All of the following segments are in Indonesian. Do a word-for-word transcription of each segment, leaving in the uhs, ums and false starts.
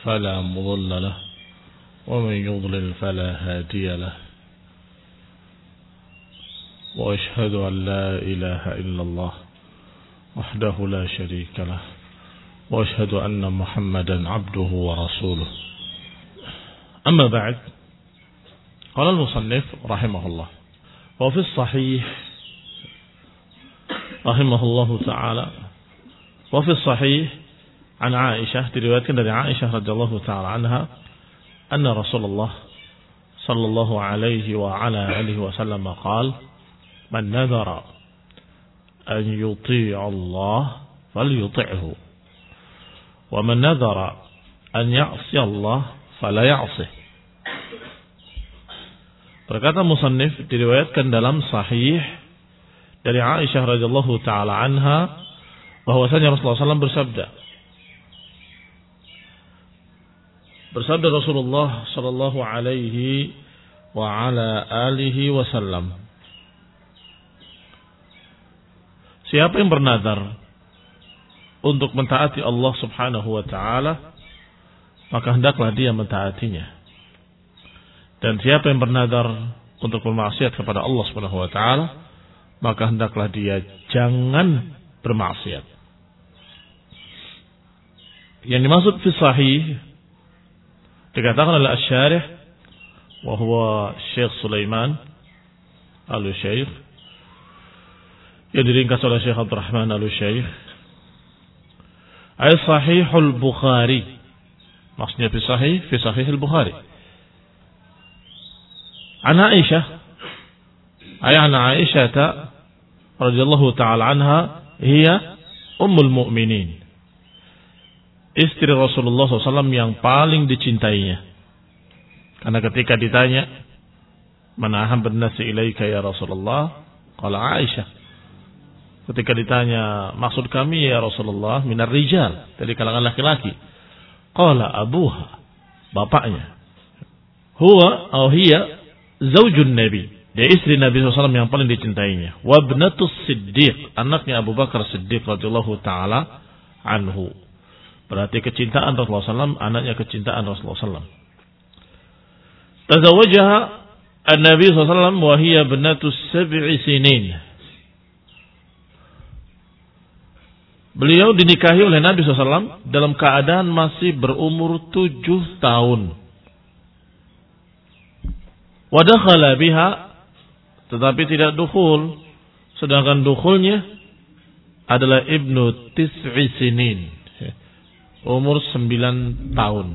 فلا مضل له ومن يضلل فلا هادي له وأشهد أن لا إله إلا الله وحده لا شريك له وأشهد أن محمدا عبده ورسوله. أما بعد، قال المصنف رحمه الله: وفي الصحيح رحمه الله تعالى وفي الصحيح عن عائشة diriwayatkan dari Aisyah radhiyallahu taala anha anna Rasulullah sallallahu alaihi wa ala alihi wasallam qala man nadhara an yuti'a Allah falyuti'hu wa man nadhara an ya'si Allah fala ya'sih. Berkata musannif, diriwayatkan dalam sahih dari Aisyah radhiyallahu taala anha bahwasanya Rasulullah sallallahu alaihi wasallam bersabda bersabda Rasulullah sallallahu alaihi wa ala alihi wasallam, siapa yang bernazar untuk mentaati Allah subhanahu wa ta'ala, maka hendaklah dia mentaatinya. Dan siapa yang bernazar untuk bermaksiat kepada Allah subhanahu wa ta'ala, maka hendaklah dia jangan bermaksiat. Yang dimaksud fi sahih dikatakan oleh Asy-Syarih wa huwa Syekh Sulaiman Al-Syekh, yang diringkas oleh Syekh Abdul Rahman Al-Syekh, ay Sahihul Bukhari. Maksudnya fi sahih fi Sahih Al-Bukhari. An Aisyah, ay an Aisyah radhiyallahu ta'ala anha, hiya ummul mu'minin, istri Rasulullah sallallahu alaihi wasallam yang paling dicintainya. Karena ketika ditanya, man ahabban nasi ilaika ya Rasulullah, qala Aisyah. Ketika ditanya, maksud kami ya Rasulullah minar rijal, dari kalangan laki-laki, qala abuha, bapaknya, huwa atau hiya zaujun Nabi, dia istri Nabi sallallahu alaihi wasallam yang paling dicintainya. Wa ibnatus Siddiq, anaknya Abu Bakar Siddiq radhiyallahu taala anhu. Berarti kecintaan Rasulullah sallallahu alaihi wasallam, anaknya kecintaan Rasulullah sallallahu alaihi wasallam. Tazawwajaha an-Nabi sallallahu alaihi wasallam wa hiya ibnatus sab'i sinin. Beliau dinikahi oleh Nabi sallallahu alaihi wasallam dalam keadaan masih berumur tujuh tahun. Wadakhala biha, tetapi tidak dukhul, sedangkan dukhulnya adalah ibnu tis'i sinin, umur sembilan tahun.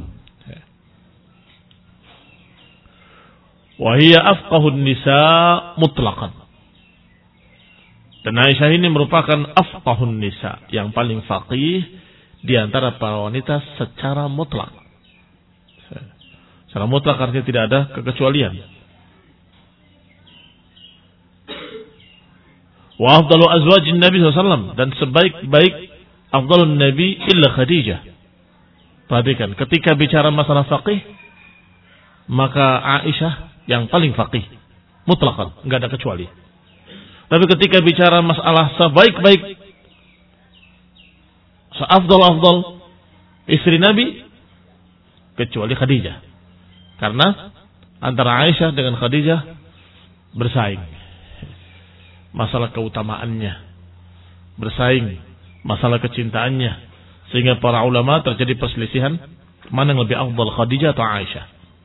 Wahia afqahun nisa mutlaqan, dan Aisyah ini merupakan afqahun nisa, yang paling faqih di antara para wanita secara mutlak. Secara mutlak artinya tidak ada kekecualian. Wa afdalu azwajin Nabi sallallahu alaihi wasallam, dan sebaik-baik afdalun Nabi illa Khadijah. Perhatikan, ketika bicara masalah faqih, maka Aisyah yang paling faqih mutlaqan, enggak ada kecuali. Tapi ketika bicara masalah sebaik-baik, seafdal-afdal istri Nabi, kecuali Khadijah. Karena antara Aisyah dengan Khadijah bersaing masalah keutamaannya, bersaing masalah kecintaannya, sehingga para ulama terjadi perselisihan mana yang lebih afdal, Khadijah atau Aisyah.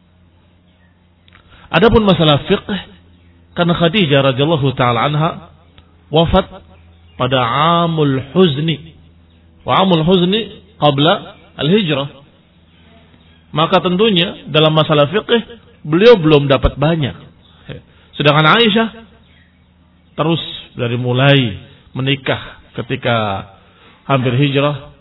Adapun masalah fiqh, karena Khadijah radhiyallahu taala anha wafat pada amul huzni, wa amul huzni qabla al-hijrah, maka tentunya dalam masalah fiqh beliau belum dapat banyak. Sedangkan Aisyah terus dari mulai menikah ketika hampir hijrah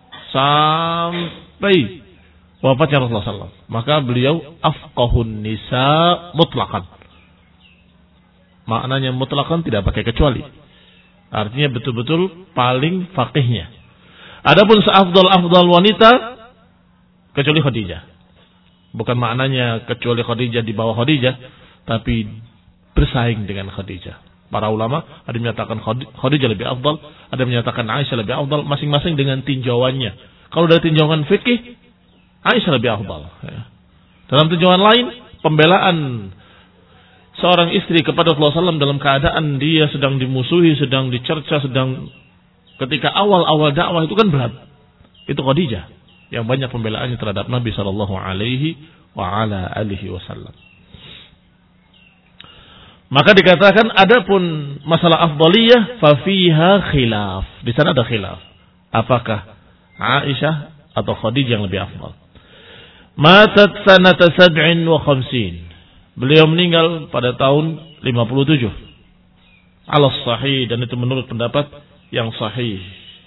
sampai wafatnya Rasulullah sallallahu alaihi wasallam, maka beliau afqahun nisa mutlaqan. Maknanya mutlaqan tidak pakai kecuali, artinya betul-betul paling faqihnya. Adapun seafdal-afdal wanita kecuali Khadijah, bukan maknanya kecuali Khadijah di bawah Khadijah, tapi bersaing dengan Khadijah. Para ulama ada yang menyatakan Khadijah lebih afdal, ada yang menyatakan Aisyah lebih afdal, masing-masing dengan tinjauannya. Kalau dari tinjauan fikih, Aisyah lebih afdal. Ya. Dalam tujuan lain, pembelaan seorang istri kepada Rasulullah shallallahu alaihi wasallam dalam keadaan dia sedang dimusuhi, sedang dicerca, sedang ketika awal-awal dakwah itu kan berat. Itu Khadijah yang banyak pembelaannya terhadap Nabi shallallahu alaihi wasallam. Maka dikatakan adapun masalah afdaliyah fa fiha khilaf. Di sana ada khilaf. Apakah Aisyah atau Khadijah yang lebih afdal? Matat sanata sab'in wa khamsin. Beliau meninggal pada tahun lima puluh tujuh. Ala sahih, dan itu menurut pendapat yang sahih.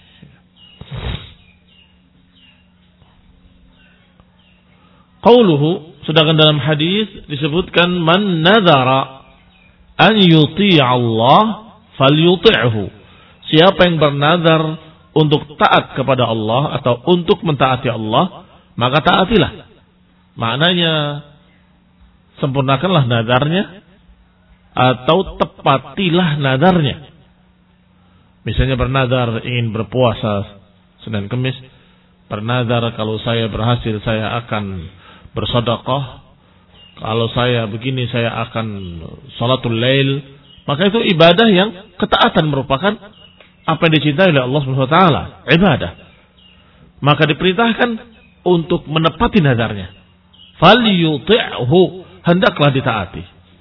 Qauluhu, sedangkan dalam hadis disebutkan man nadhara an yuti' Allah falyuti'hu. Siapa yang bernazar untuk taat kepada Allah atau untuk mentaati Allah, maka taatilah. Maknanya sempurnakanlah nazarnya atau tepatilah nazarnya. Misalnya bernazar ingin berpuasa Senin Kemis, bernazar kalau saya berhasil saya akan bersedekah, kalau saya begini saya akan salatul lail, maka itu ibadah yang ketaatan, merupakan apa yang dicintai oleh Allah Subhanahu wa taala, ibadah. Maka diperintahkan untuk menepati nadarnya. Falyuti'hu, hendaklah ditaati.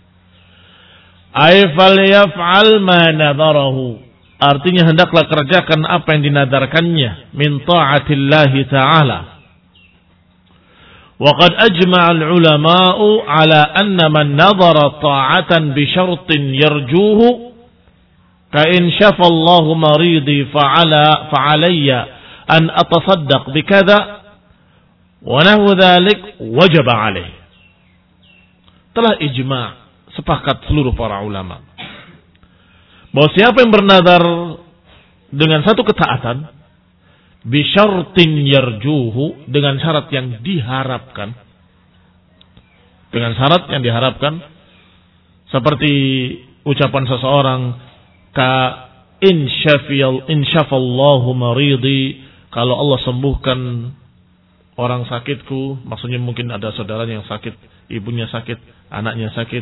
Ay falyaf'al ma nadarahu, artinya hendaklah kerjakan apa yang dinadarkannya min ta'atillahi ta'ala. وقد أجمع العلماء على أن من نظر طاعة بشرط يرجوه كإن شفى الله مريضي فعلى فعلي أن أتصدق بكذا ونحو ذلك وجب عليه. Telah ijma', sepakat seluruh para ulama bahwa siapa yang bernazar dengan satu ketaatan bisyartin yarjuhu, dengan syarat yang diharapkan, dengan syarat yang diharapkan, seperti ucapan seseorang ka insyafiyal insyafallahu maridi, kalau Allah sembuhkan orang sakitku, maksudnya mungkin ada saudaranya yang sakit, ibunya sakit, anaknya sakit,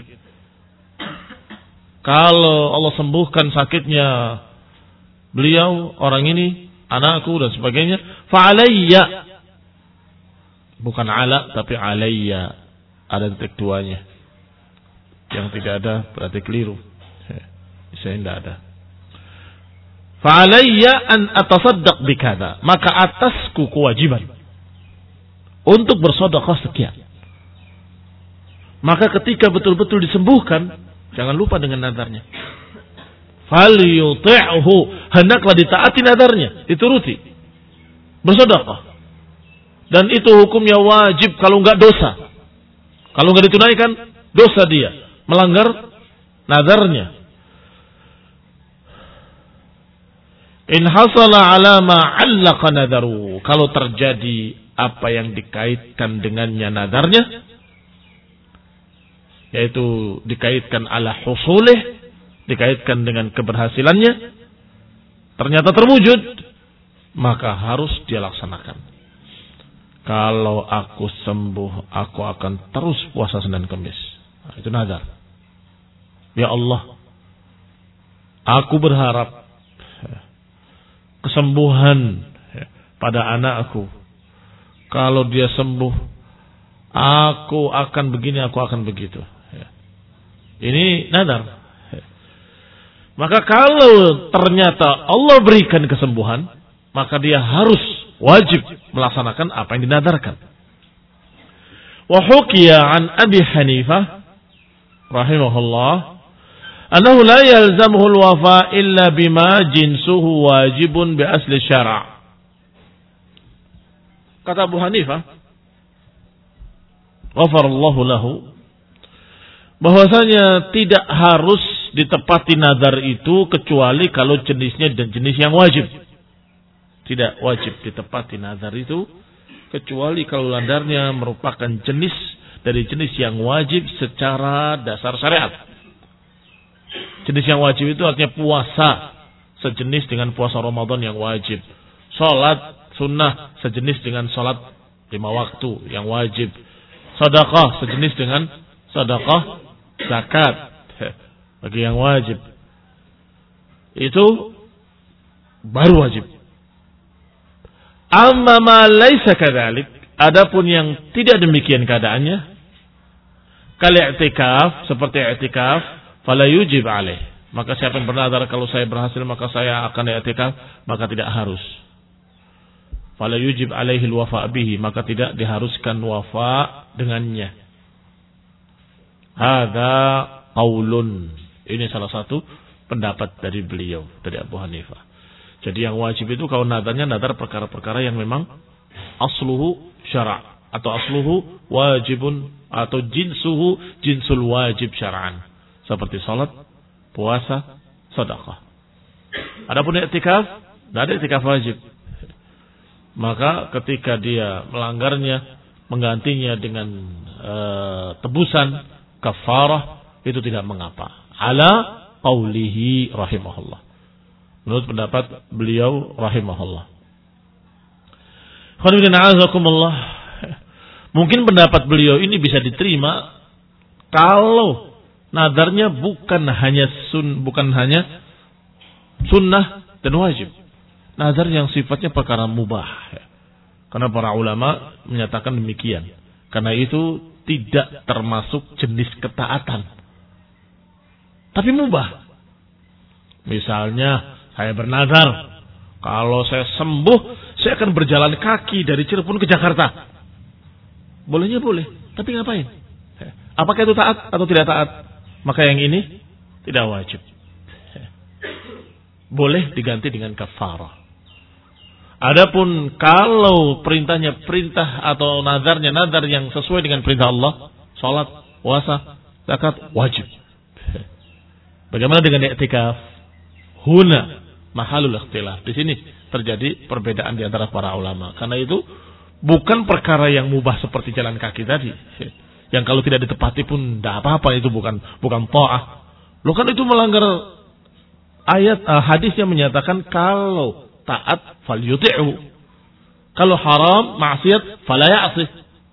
kalau Allah sembuhkan sakitnya beliau, orang ini, anakku dan sebagainya, fa'alayya, bukan ala tapi alayya, ada titik duanya. Yang tidak ada berarti keliru. Saya tidak ada. Fa'alayya an atasaddaq bikada, maka atasku kewajiban untuk bersedekah sekian. Maka ketika betul-betul disembuhkan, jangan lupa dengan nadarnya. Falyuti'hu, hendaklah ditaati nadarnya, dituruti, bersedekah. Dan itu hukumnya wajib, kalau enggak dosa. Kalau enggak ditunaikan, dosa dia, melanggar nadarnya. In hasala ala ma 'allaqa nadaru, kalau terjadi apa yang dikaitkan dengannya nadarnya, yaitu dikaitkan ala husulih, dikaitkan dengan keberhasilannya, ternyata terwujud, maka harus dia laksanakan. Kalau aku sembuh, aku akan terus puasa Senin Kemis. Nah, itu nazar. Ya Allah, aku berharap kesembuhan pada anakku. Kalau dia sembuh, aku akan begini, aku akan begitu. Ini nazar. Maka kalau ternyata Allah berikan kesembuhan, maka dia harus wajib melaksanakan apa yang dinadarkan. Wa hukiya an Abi Hanifah rahimahullah annahu la yalzamuhu al-wafa illa bima jinsuhu wajibun bi asli syara'. Kata Abu Hanifah, ghafarallahu lahu, bahwasanya tidak harus ditepati nazar itu kecuali kalau jenisnya dan jenis yang wajib. Tidak wajib ditepati nazar itu kecuali kalau nadarnya merupakan jenis dari jenis yang wajib secara dasar syariat. Jenis yang wajib itu artinya puasa sejenis dengan puasa Ramadan yang wajib, salat sunnah sejenis dengan salat lima waktu yang wajib. Sedekah sejenis dengan sedekah zakat bagi yang wajib. Itu baru wajib. Amma ma laisa kadzalik, adapun yang tidak demikian keadaannya, kal i'tikaf, seperti i'tikaf, fala yujib alaih. Maka siapa yang bernazar kalau saya berhasil maka saya akan i'tikaf, maka tidak harus. Fala yujib alaihi alwafa bihi, maka tidak diharuskan wafa dengannya. Hadza qaulun. Ini salah satu pendapat dari beliau, dari Abu Hanifah. Jadi yang wajib itu kalau nadarnya nadar perkara-perkara yang memang asluhu syara' atau asluhu wajibun atau jinsuhu jinsul wajib syar'an. Seperti salat, puasa, sedekah. Adapun i'tikaf, tidak ada i'tikaf wajib. Maka ketika dia melanggarnya, menggantinya dengan e, tebusan, kafarah, itu tidak mengapa. Ala qawlihi rahimahullah. Menurut pendapat beliau rahimahullah. Mungkin pendapat beliau ini bisa diterima kalau nadarnya bukan hanya sun, bukan hanya sunnah dan wajib. Nazar yang sifatnya perkara mubah. Karena para ulama menyatakan demikian. Karena itu tidak termasuk jenis ketaatan. Tapi mubah. Misalnya saya bernazar, kalau saya sembuh, saya akan berjalan kaki dari Cirebon ke Jakarta. Bolehnya boleh, tapi ngapain? Apakah itu taat atau tidak taat? Maka yang ini tidak wajib. Boleh diganti dengan kafarah. Adapun kalau perintahnya perintah atau nadarnya nadar yang sesuai dengan perintah Allah, salat, puasa, zakat, wajib. Bagaimana dengan i'tikaf? Huna mahalul ikhtilaf. Di sini terjadi perbedaan di antara para ulama. Karena itu bukan perkara yang mubah seperti jalan kaki tadi. Yang kalau tidak ditepati pun tidak apa-apa, itu bukan bukan ta'ah. Loh kan itu melanggar ayat uh, hadis yang menyatakan kalau taat fal yuti'u. Kalau haram, maksiat fala ya'sih.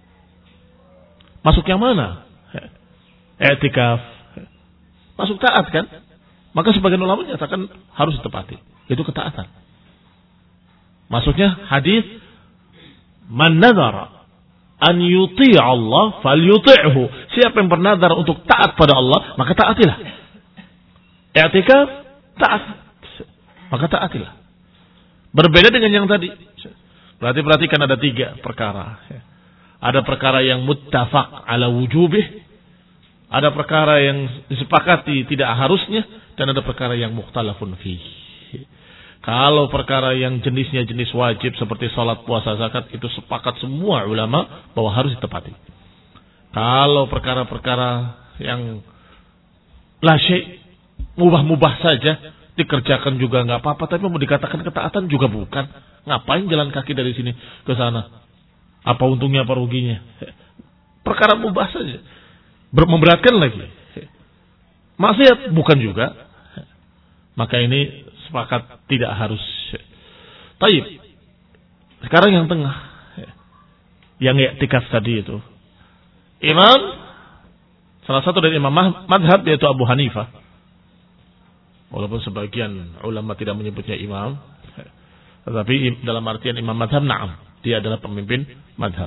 Masuk yang mana? I'tikaf. Masuk taat kan? Maka sebagian ulama menyatakan harus ditepati. Itu ketaatan. Masuknya hadis man nadhara an yuti' Allah fal yuti'hu. Siapa yang bernadar untuk taat pada Allah, maka taatilah. I'tikaf taat. Maka taatilah. Berbeda dengan yang tadi. Berarti perhatikan ada tiga perkara. Ada perkara yang muttafaq ala wujubih. Ada perkara yang disepakati tidak harusnya. Dan ada perkara yang mukhtalafun fih. Kalau perkara yang jenisnya jenis wajib seperti salat, puasa, zakat, itu sepakat semua ulama bahwa harus ditepati. Kalau perkara-perkara yang la syai', mubah-mubah saja, dikerjakan juga nggak apa-apa, tapi mau dikatakan ketaatan juga bukan. Ngapain jalan kaki dari sini ke sana? Apa untungnya, apa ruginya? Perkara mubah saja, memberatkan lagi. Maksiat bukan juga. Maka ini sepakat tidak harus. Taib. Sekarang yang tengah, yang i'tikaf tadi itu, imam salah satu dari imam madhab yaitu Abu Hanifah. Walaupun sebagian ulama tidak menyebutnya imam, tetapi dalam artian imam madhab, na'am, dia adalah pemimpin madhab.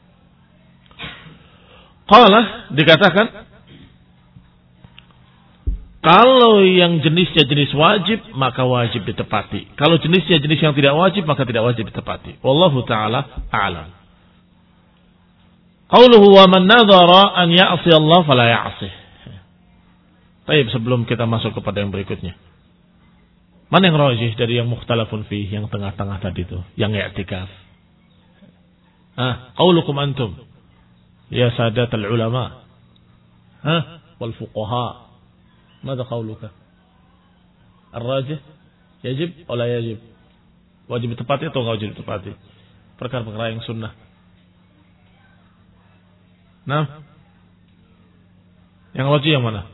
Qala, dikatakan, kalau yang jenisnya jenis wajib, maka wajib ditepati. Kalau jenisnya jenis yang tidak wajib, maka tidak wajib ditepati. Wallahu ta'ala a'lam. Qauluhu wa man nadhara an ya'si Allah fala ya'sih. Baik, sebelum kita masuk kepada yang berikutnya. Mana yang rajih dari yang mukhtalafun fih, yang tengah-tengah tadi itu, yang i'tikaf? Ah, qaulukum antum ya sadatul ulama. Ha, wal fuqaha. Mada qauluka? Ar-rajih yajib atau la yajib? Wajib ditepati atau enggak wajib ditepati? Perkara-perkara yang sunnah. Nah, yang rajih yang mana?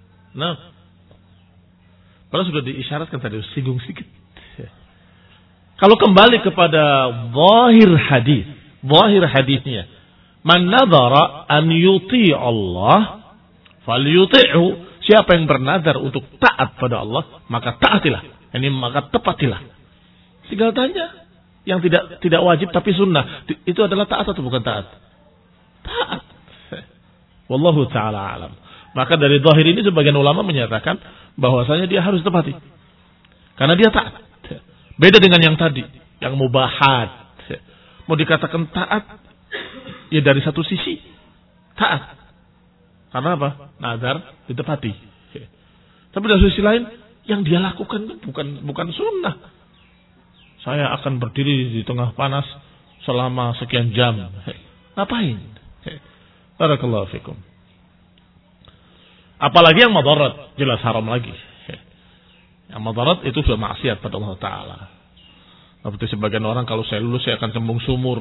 Nah, kalau sudah diisyaratkan tadi, singgung sedikit. Kalau kembali kepada zahir hadis, zahir hadisnya, man nadhara an yuti Allah falyuti'hu. Siapa yang bernadar untuk taat pada Allah, maka taatilah. Ini maka tepatilah. Tinggal tanya, yang tidak tidak wajib tapi sunnah, itu adalah taat atau bukan taat? Taat. Wallahu taala alam. Maka dari zahir ini sebagian ulama menyatakan bahwasanya dia harus tepati. Karena dia taat. Beda dengan yang tadi, yang mubahat. Mau dikatakan taat, ya dari satu sisi taat. Karena apa? Nazar ditepati. Tapi dari sisi lain, yang dia lakukan bukan bukan sunnah. Saya akan berdiri di tengah panas selama sekian jam. Ngapain? Barakallahu fikum. Apalagi yang madarat, jelas haram lagi. Yang madarat itu sudah maksiat pada Allah Ta'ala. Seperti sebagian orang, kalau saya lulus saya akan cembung sumur.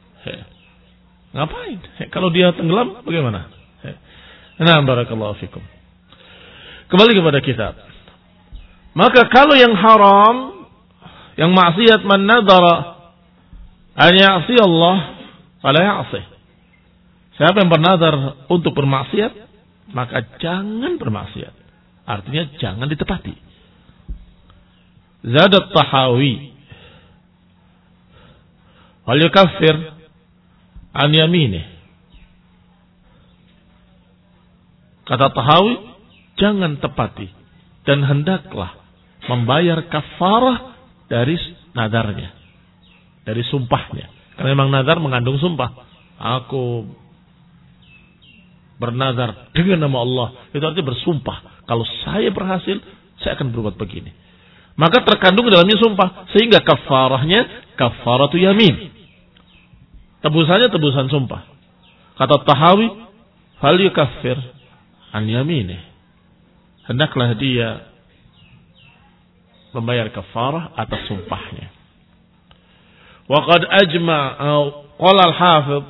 Ngapain? Kalau dia tenggelam bagaimana? Nah, barakallahu fikum. Kembali kepada kitab. Maka kalau yang haram, yang maksiat, man nadara an ya'si Allah fala ya'si. Siapa yang bernadar untuk bermaksiat, maka jangan bermaksiat. Artinya jangan ditepati. Zadat Tahawi wal yukaffir an yaminih. Kata Tahawi, jangan tepati dan hendaklah membayar kafarah dari nadarnya, dari sumpahnya. Karena memang nadar mengandung sumpah. Aku bernadar dengan nama Allah, itu artinya bersumpah. Kalau saya berhasil, saya akan berbuat begini. Maka terkandung dalamnya sumpah, sehingga kafarahnya kafaratu yamin. Tebusannya tebusan sumpah. Kata Tahawi, fal yukaffir an yaminih. Hendaklah dia membayar kafarah atas sumpahnya. Wa qad ajma'a qala al-hafidh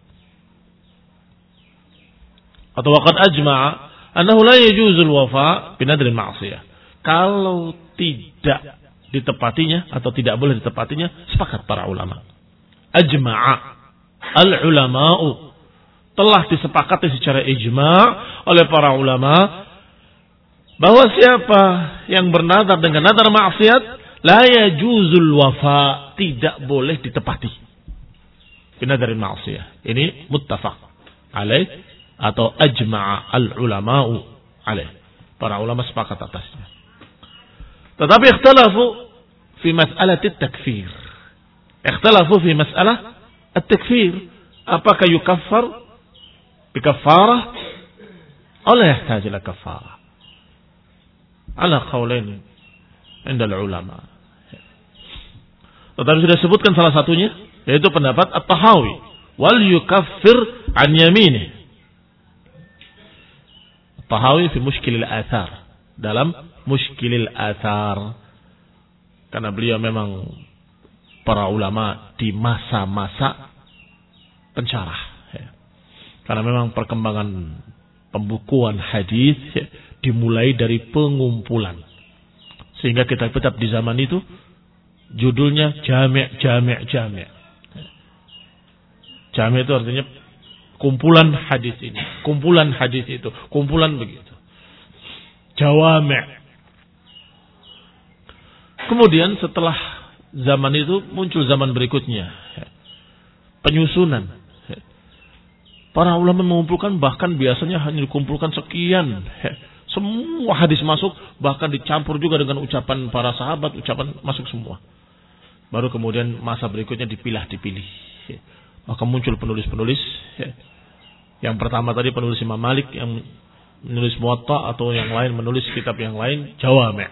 atau wa qad ajma'a annahu la yajuzu al-wafa' bi nadri al-ma'siyah. Kalau tidak ditepatinya atau tidak boleh ditepatinya, sepakat para ulama. Ajma'a al-ulama'u, telah disepakati secara ijma' oleh para ulama bahwa siapa yang bernadar dengan nadar maksiat, la yajuzul wafa, tidak boleh ditepati. Binadarin maksiyah. Ini muttafaq alaih atau ajma'a al-ulama'u alaih. Para ulama sepakat atasnya. Tetapi ikhtalafu fi mas'alah at-takfir. Ikhtalafu fi mas'alah at-takfir. Apakah yukaffar bikafarah atau la yahtaj ila kafarah? Ala qaulain inda ulama. Tetapi sudah sebutkan salah satunya, yaitu pendapat At-Tahawi, wal yukaffir an yaminih. At-Tahawi fi Mushkilil Athar, dalam Mushkilil Athar, karena beliau memang para ulama di masa-masa pencarah, karena memang perkembangan pembukuan hadis dimulai dari pengumpulan, sehingga kitab-kitab di zaman itu judulnya jami' jami' jami'. Jami' itu artinya kumpulan hadis ini, kumpulan hadis itu, kumpulan begitu. Jawami'. Kemudian setelah zaman itu muncul zaman berikutnya, penyusunan. Para ulama mengumpulkan, bahkan biasanya hanya dikumpulkan sekian. Semua hadis masuk, bahkan dicampur juga dengan ucapan para sahabat, ucapan masuk semua. Baru kemudian masa berikutnya dipilah-dipilih. Maka muncul penulis-penulis. Yang pertama tadi penulis Imam Malik yang menulis Muwatta, atau yang lain menulis kitab yang lain, Jawami'.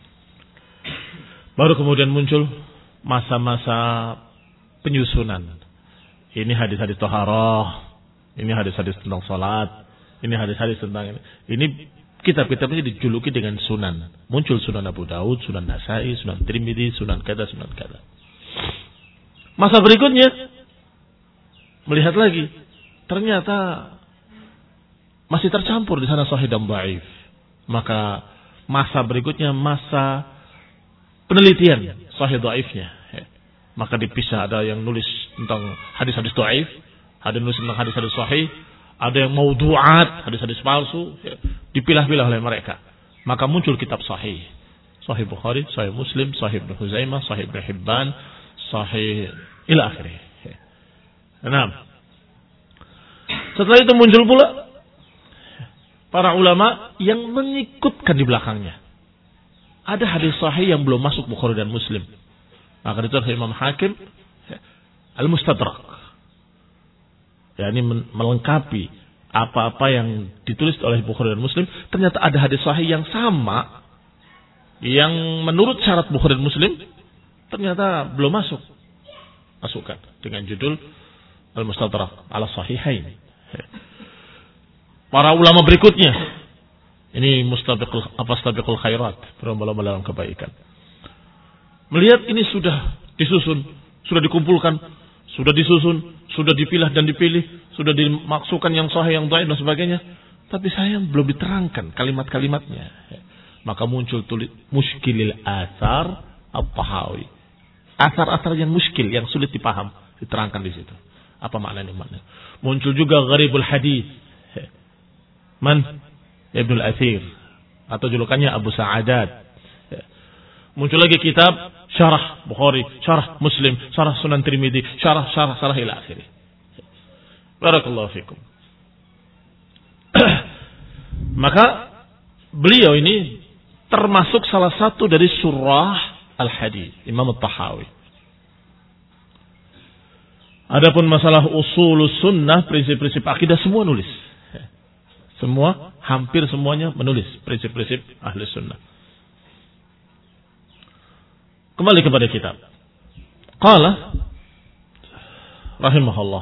Baru kemudian muncul masa-masa penyusunan. Ini hadis-hadis taharah, ini hadis-hadis tentang salat, ini hadis-hadis tentang ini. Ini kitab-kitab ini dijuluki dengan sunan. Muncul Sunan Abu Daud, Sunan Nasai, Sunan Tirmidzi, Sunan kada, Sunan kada. Masa berikutnya melihat lagi, ternyata masih tercampur di sana sahih dan dhaif. Maka masa berikutnya masa penelitian sahih dhaifnya. Maka dipisah, ada yang nulis tentang hadis-hadis dhaif, ada yang nulis tentang hadis-hadis sahih, ada yang maudhu'at, hadis-hadis palsu, ya, dipilah-pilah oleh mereka. Maka muncul kitab sahih. Sahih Bukhari, Sahih Muslim, Sahih Ibnu Huzaimah, Sahih Ibnu Hibban, Sahih ila akhirih. Nah, setelah itu muncul pula para ulama yang mengikutkan di belakangnya. Ada hadis sahih yang belum masuk Bukhari dan Muslim. Maka ditulis Imam Hakim Al-Mustadrak. Ya, ini melengkapi apa-apa yang ditulis oleh Bukhari dan Muslim. Ternyata ada hadis sahih yang sama, yang menurut syarat Bukhari dan Muslim ternyata belum masuk. Masukkan dengan judul Al-Mustadrak ala Sahihain. Para ulama berikutnya, ini mustabiqul apa stabiqul khairat, berlomba-lomba dalam kebaikan. Melihat ini sudah disusun, sudah dikumpulkan, sudah disusun, sudah dipilah dan dipilih, sudah dimaksudkan yang sahih, yang dhaif dan sebagainya, tapi sayang belum diterangkan kalimat-kalimatnya. Maka muncul tulis Mushkilil Athar At-Tahawi. Asar-asar yang muskil, yang sulit dipaham, diterangkan di situ. Apa maknanya? Makna. Muncul juga Gharibul Hadis. Man? Ibnul Athir. Atau julukannya Abu Sa'adat. Muncul lagi kitab Syarah Bukhari, Syarah Muslim, Syarah Sunan Tirmidzi, Syarah Syarah Syarah ila akhirih. Barakallahu fikum. Maka beliau ini termasuk salah satu dari surah Al-Hadis, Imam At-Tahawi. Adapun masalah usul sunnah, prinsip-prinsip akidah semua nulis. Semua, hampir semuanya menulis prinsip-prinsip ahli sunnah. Kembali kepada kitab. Qala rahimahullah.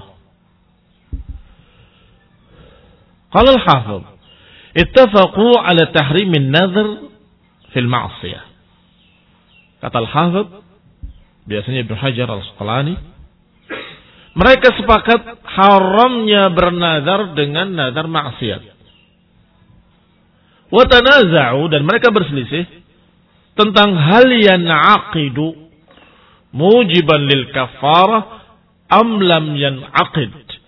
Qala al-Hafidh, ittafaqu ala tahrimin nadhr fil ma'siyah. Kata Al-Hafidh, biasanya Ibnu Hajar Al-Asqalani, mereka sepakat haramnya bernazar dengan nazar maksiat. Wa tanaza'u, dan mereka berselisih tentang hal yan'aqidu mujiban lil kafarah am lam yan'aqid.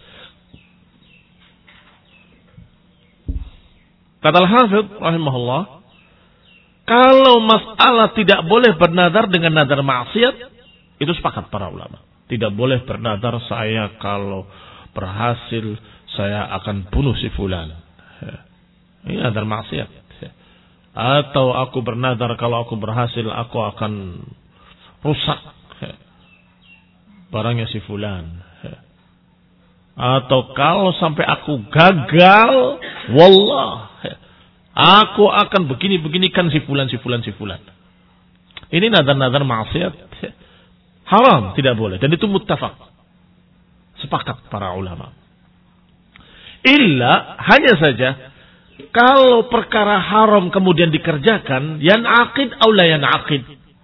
Kata Al-Hafidh rahimahullah, kalau masalah tidak boleh bernazar dengan nazar maksiat, itu sepakat para ulama. Tidak boleh bernazar saya kalau berhasil saya akan bunuh si fulan. Ini nazar maksiat. Atau aku bernazar kalau aku berhasil aku akan rusak barangnya si fulan. Atau kalau sampai aku gagal, wallah, aku akan begini-beginikan si fulan, si fulan, si fulan. Ini nazar-nazar maksiat. Haram, tidak boleh. Dan itu muttafaq. Sepakat para ulama. Illa, hanya saja, kalau perkara haram kemudian dikerjakan, yan'aqid aw la yan'aqid.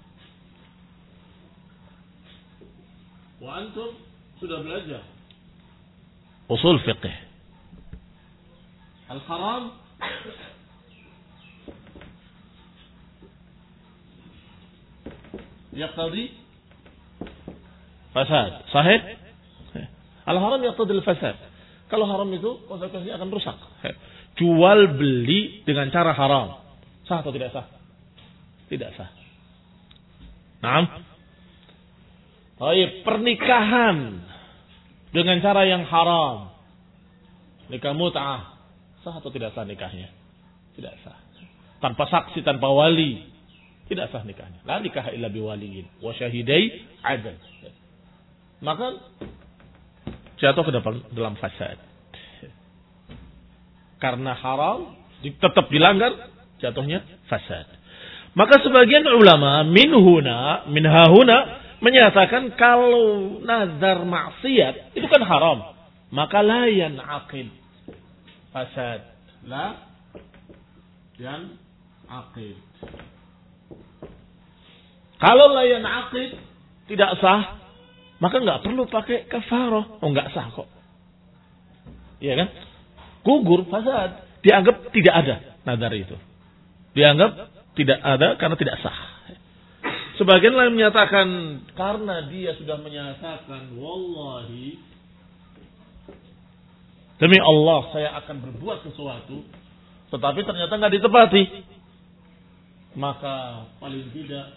Wa antum sudah belajar usul fiqh. Al-haram yaqtadi fasad. Sahih? Al-haram yaqtadi al-fasad. Kalau haram itu konsekuensinya akan rusak. Jual beli dengan cara haram. Sah atau tidak sah? Tidak sah. Naam. Baik, pernikahan dengan cara yang haram. Nikah mut'ah. Sah atau tidak sah nikahnya? Tidak sah. Tanpa saksi, tanpa wali, tidak sah nikahnya. La nikah illa biwaliyin wa syahidai adl. Maka jatuh ke dalam, dalam fasad. Karena haram tetap dilanggar, jatuhnya fasad. Maka sebagian ulama minhuna minhahuna menyatakan kalau nazar maksiat itu kan haram, maka la yan'aqid fasad, la yan'aqid. Kalau la yan'aqid tidak sah, maka enggak perlu pakai kafarah. Oh, enggak sah kok. Iya kan? Gugur, fasad. Dianggap tidak ada nazar itu. Dianggap tidak ada karena tidak sah. Sebagian lain menyatakan karena dia sudah menyatakan wallahi demi Allah saya akan berbuat sesuatu, tetapi ternyata nggak ditepati, maka paling tidak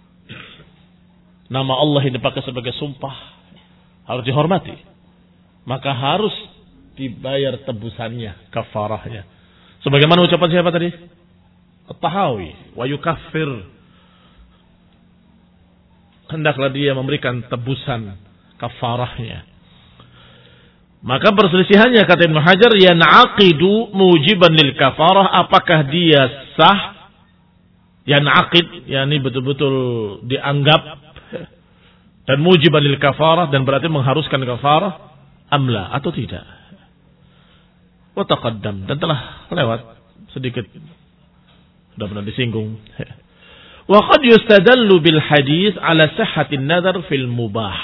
nama Allah yang dipakai sebagai sumpah harus dihormati, maka harus dibayar tebusannya, kafarahnya. Sebagaimana ucapan siapa tadi? At-Tahawi, wa yukaffir, hendaklah dia memberikan tebusan kafarahnya. Maka perselisihannya kata Ibnu Hajar, yan'aqidu mujiban lil kafarah, apakah dia sah, yan'aqid, yakni betul-betul dianggap, dan mujiban lil kafarah, dan berarti mengharuskan kafarah, amla atau tidak. Wa taqaddam, dan telah lewat sedikit, sudah pernah disinggung. Wa qad yustadallu bil hadis ala sihhatin nadhar fil mubah.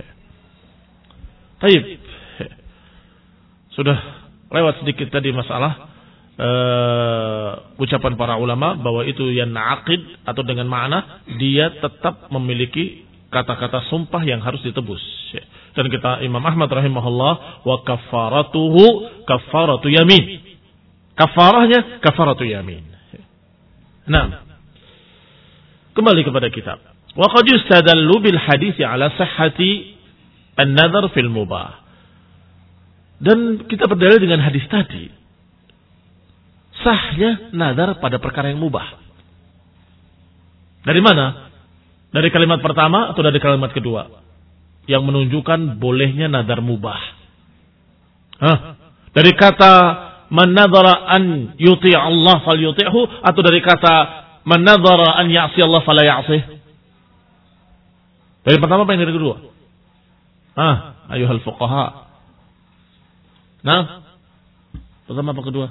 Baik. Sudah lewat sedikit tadi masalah uh, ucapan para ulama bahwa itu yang naqid atau dengan makna dia tetap memiliki kata-kata sumpah yang harus ditebus. Dan kita Imam Ahmad rahimahullah, wa kafaratuhu kafaratu yamin. Kafarahnya kafaratu yamin. Nah, kembali kepada kitab. Wa qad yustadallu bil hadits ala sihhati an-nadhar fil mubah. Dan kita berdalil dengan hadis tadi, sahnya nadar pada perkara yang mubah. Dari mana? Dari kalimat pertama atau dari kalimat kedua? Yang menunjukkan bolehnya nadar mubah. Hah? Dari kata man nadhara an yuti' Allah fal yuti'hu, atau dari kata man nadhara an ya'si Allah fala ya'sih? Dari pertama apa yang dari kedua? Ah, ayuhal fuqaha. Nah, pertama apa kedua?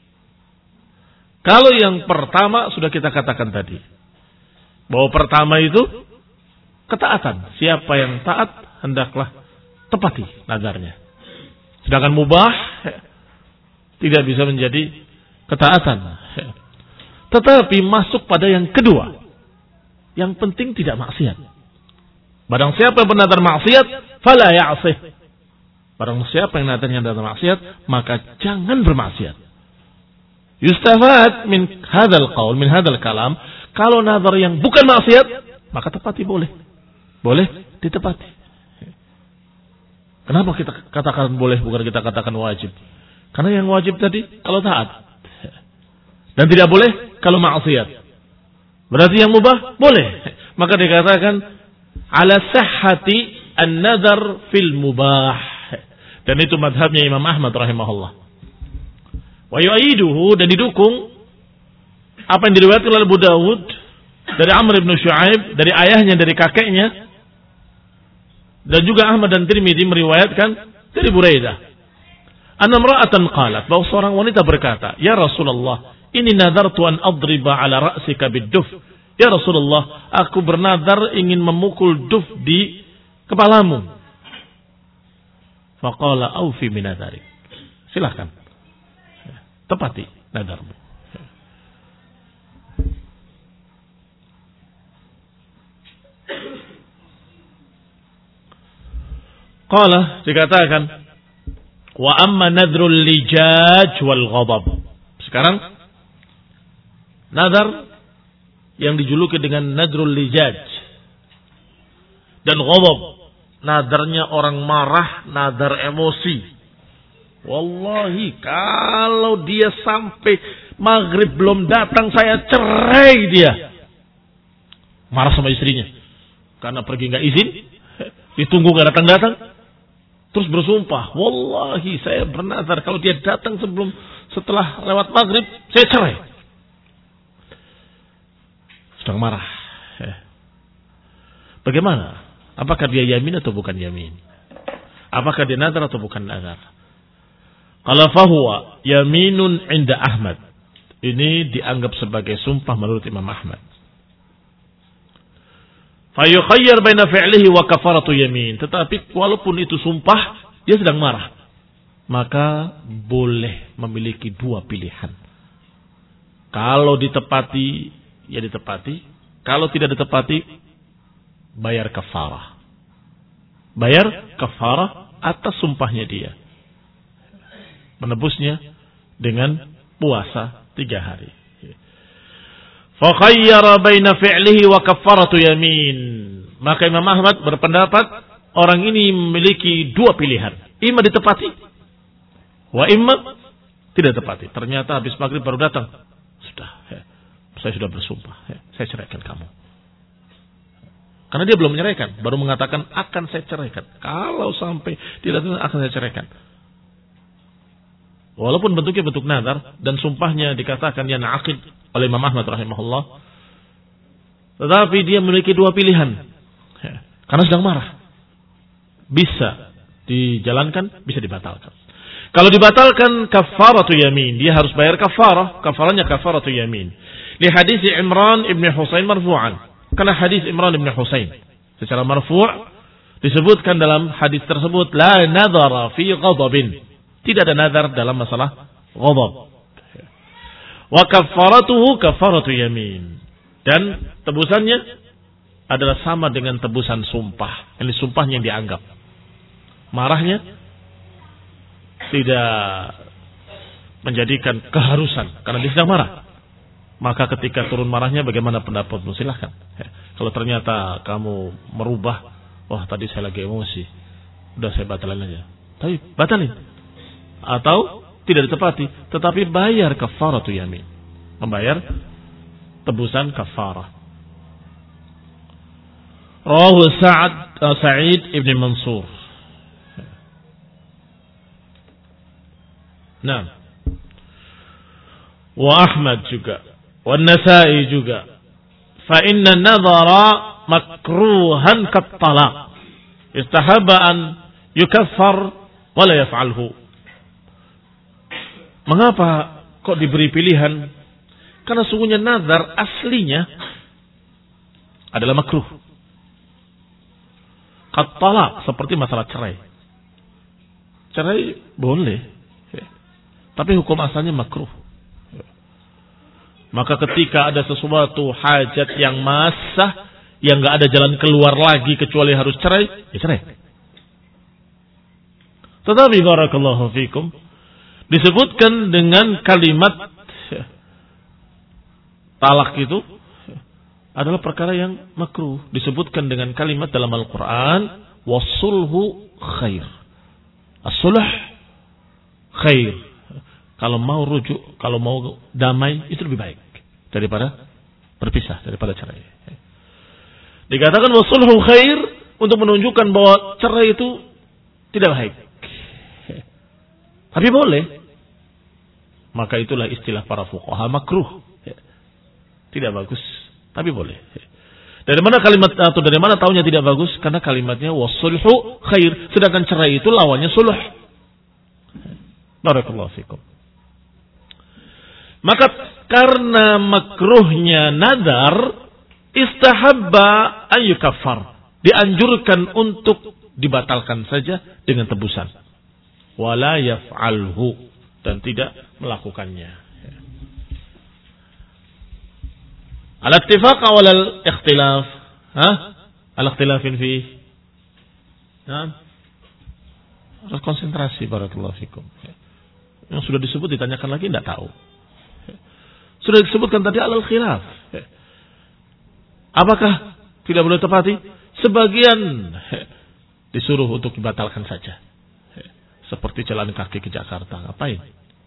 Kalau yang pertama sudah kita katakan tadi, bahwa pertama itu ketaatan. Siapa yang taat hendaklah tepati nadarnya. Sedangkan mubah tidak bisa menjadi ketaatan. Tetapi masuk pada yang kedua. Yang penting tidak maksiat. Barang siapa yang bernadar maksiat, fala ya'sih. Barang siapa yang nadarnya dalam maksiat, maka jangan bermaksiat. Yustafad min hadzal qaul, min hadzal kalam, kalau nadar yang bukan maksiat, maka tepati boleh. Boleh ditepati. Kenapa kita katakan boleh, bukan kita katakan wajib? Karena yang wajib tadi kalau taat. Dan tidak boleh kalau maksiat. Berarti yang mubah boleh. Maka dikatakan ala sihhati an-nadar fil mubah. Dan itu madhabnya Imam Ahmad rahimahullah. Wa yu'iduhu, dan didukung apa yang diriwayatkan oleh Abu Dawud dari Amr bin Shu'aib, dari ayahnya, dari kakeknya, dan juga Ahmad dan Tirmidzi meriwayatkan dari Buraidah. Anna imra'atan qalat, bahwa seorang wanita berkata, ya Rasulullah, inni nadartu an adriba ala ra'sika bid-duf. Ya Rasulullah, aku bernadar ingin memukul duf di kepalamu. Faqala aufi min nadharik. Silakan. Tepati nadarmu. Qala, dikatakan, wa amma nadrul lijaj wal ghadab. Sekarang nadar yang dijuluki dengan nadrul lijaj dan ghadab. Nadarnya orang marah, nadar emosi. Wallahi, kalau dia sampai maghrib belum datang, saya cerai dia. Marah sama istrinya. Karena pergi nggak izin, ditunggu nggak datang-datang. Terus bersumpah, wallahi saya bernadar kalau dia datang sebelum setelah lewat maghrib, saya cerai. Sedang marah. Bagaimana? Apakah dia yamin atau bukan yamin? Apakah dia nadar atau bukan nadar? Qala fahuwa yaminun inda Ahmad. Ini dianggap sebagai sumpah menurut Imam Ahmad. Fayukhayyar baina fi'lihi wa kafaratu yamin. Tetapi walaupun itu sumpah, dia sedang marah, maka boleh memiliki dua pilihan. Kalau ditepati, ya ditepati. Kalau tidak ditepati, bayar kafarah. Bayar kafarah atas sumpahnya dia. Menebusnya dengan puasa tiga hari. Fakhayyara baina fi'lihi wa kafaratu yamin. Maka Imam Ahmad berpendapat orang ini memiliki dua pilihan. Ima ditepati, wa imma tidak tepati. Ternyata habis maghrib baru datang. Sudah, ya, saya sudah bersumpah, ya, saya ceraikan kamu. Karena dia belum menyeraikan, baru mengatakan akan saya ceraikan. Kalau sampai tidak akan saya ceraikan. Walaupun bentuknya bentuk nazar dan sumpahnya dikatakan ya na'aqid oleh Imam Ahmad rahimahullah, tetapi dia memiliki dua pilihan, ya, karena sedang marah. Bisa dijalankan, bisa dibatalkan. Kalau dibatalkan kafaratu yamin, dia harus bayar kafarah. Kafaranya kafaratu yamin. Li hadis Imran ibn Husain marfu'an. Karena hadis Imran ibn Husain secara marfu' disebutkan dalam hadis tersebut la nadhara fi ghadabin. Tidak ada nazar dalam masalah ghadab. Wa kafaratuhu kafaratu yamin. Dan tebusannya adalah sama dengan tebusan sumpah. Ini sumpahnya yang dianggap. Marahnya tidak menjadikan keharusan karena dia sedang marah. Maka ketika turun marahnya bagaimana pendapatmu? Silahkan. Ya. Kalau ternyata kamu merubah, wah tadi saya lagi emosi, udah saya batalin aja. Tapi batalin. Atau tidak ditepati, tetapi bayar kafaratu yamin. Membayar tebusan kafarah. Rawahu Sa'ad Sa'id ibn Mansur. Nah. Wa Ahmad juga. Wa Nasa'i juga. Fa inna nadhara makruhan kat-talaq. Istahaba an yukaffar wa la yaf'alhu. Mengapa kok diberi pilihan? Karena sungguhnya nazar aslinya adalah makruh. Kat-talaq seperti masalah cerai. Cerai boleh, tapi hukum asalnya makruh. Maka ketika ada sesuatu hajat yang masah, yang gak ada jalan keluar lagi kecuali harus cerai, ya cerai. Tetapi barakallahu fikum, disebutkan dengan kalimat talak itu adalah perkara yang makruh. Disebutkan dengan kalimat dalam Al-Quran, wasulhu khair. As-sulh khair. Kalau mau rujuk, kalau mau damai, itu lebih baik daripada berpisah, daripada cerai. Dikatakan wasulhu khair untuk menunjukkan bahwa cerai itu tidak baik. Tapi boleh. Maka itulah istilah para fuqaha makruh. Tidak bagus, tapi boleh. Dari mana kalimat atau dari mana tahunya tidak bagus? Karena kalimatnya wasulhu khair, sedangkan cerai itu lawannya suluh. Barakallahu fikum. Maka karena makruhnya nadar, istahabba an yukaffar, dianjurkan untuk dibatalkan saja dengan tebusan. Wala yaf'alhu, dan tidak melakukannya. Al-ittifaq wal al-ikhtilaf? Ha? Al-ikhtilafin fi? Nah. Harus konsentrasi barakallahu fikum. Yang sudah disebut ditanyakan lagi tidak tahu. Sudah disebutkan tadi al-khilaf. Apakah tidak boleh tepati? Sebagian disuruh untuk dibatalkan saja. Seperti jalan kaki ke Jakarta, ngapain?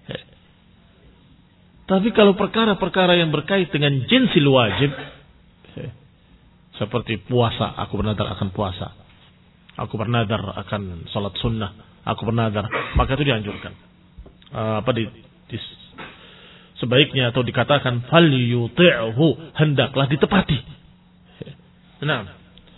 Tapi kalau perkara-perkara yang berkait dengan jinsil wajib, seperti puasa, aku bernadar akan puasa, aku bernadar akan salat sunnah, aku bernadar, maka itu dianjurkan. Apa di, di sebaiknya atau dikatakan fal yuti'hu, hendaklah ditepati. Nah,